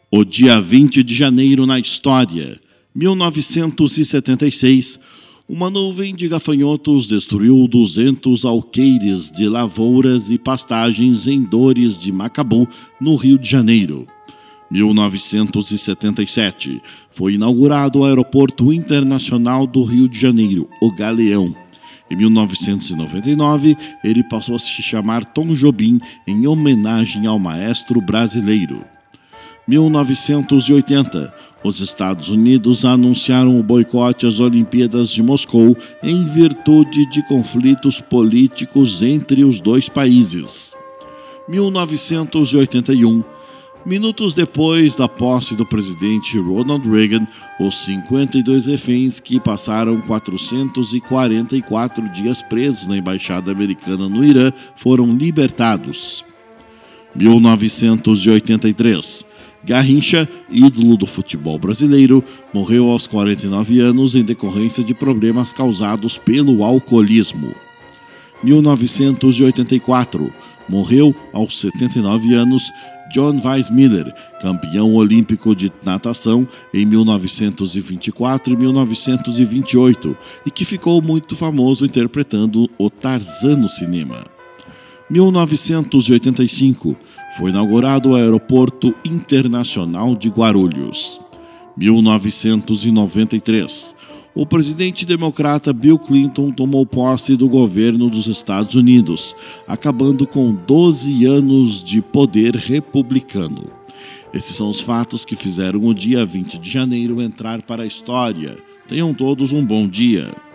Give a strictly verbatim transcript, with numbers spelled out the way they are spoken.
O dia vinte de janeiro na história. mil novecentos e setenta e seis, uma nuvem de gafanhotos destruiu duzentos alqueires de lavouras e pastagens em Dores de Macabu, no Rio de Janeiro. mil novecentos e setenta e sete, foi inaugurado o Aeroporto Internacional do Rio de Janeiro, o Galeão. Em mil novecentos e noventa e nove, ele passou a se chamar Tom Jobim, em homenagem ao maestro brasileiro. mil novecentos e oitenta, os Estados Unidos anunciaram o boicote às Olimpíadas de Moscou em virtude de conflitos políticos entre os dois países. mil novecentos e oitenta e um, minutos depois da posse do presidente Ronald Reagan, os cinquenta e dois reféns que passaram quatrocentos e quarenta e quatro dias presos na embaixada americana no Irã foram libertados. mil novecentos e oitenta e três, Garrincha, ídolo do futebol brasileiro, morreu aos quarenta e nove anos em decorrência de problemas causados pelo alcoolismo. mil novecentos e oitenta e quatro, morreu aos setenta e nove anos John Weissmuller, campeão olímpico de natação em mil novecentos e vinte e quatro e mil novecentos e vinte e oito, e que ficou muito famoso interpretando o Tarzan no cinema. mil novecentos e oitenta e cinco, foi inaugurado o Aeroporto Internacional de Guarulhos. mil novecentos e noventa e três, o presidente democrata Bill Clinton tomou posse do governo dos Estados Unidos, acabando com doze anos de poder republicano. Esses são os fatos que fizeram o dia vinte de janeiro entrar para a história. Tenham todos um bom dia.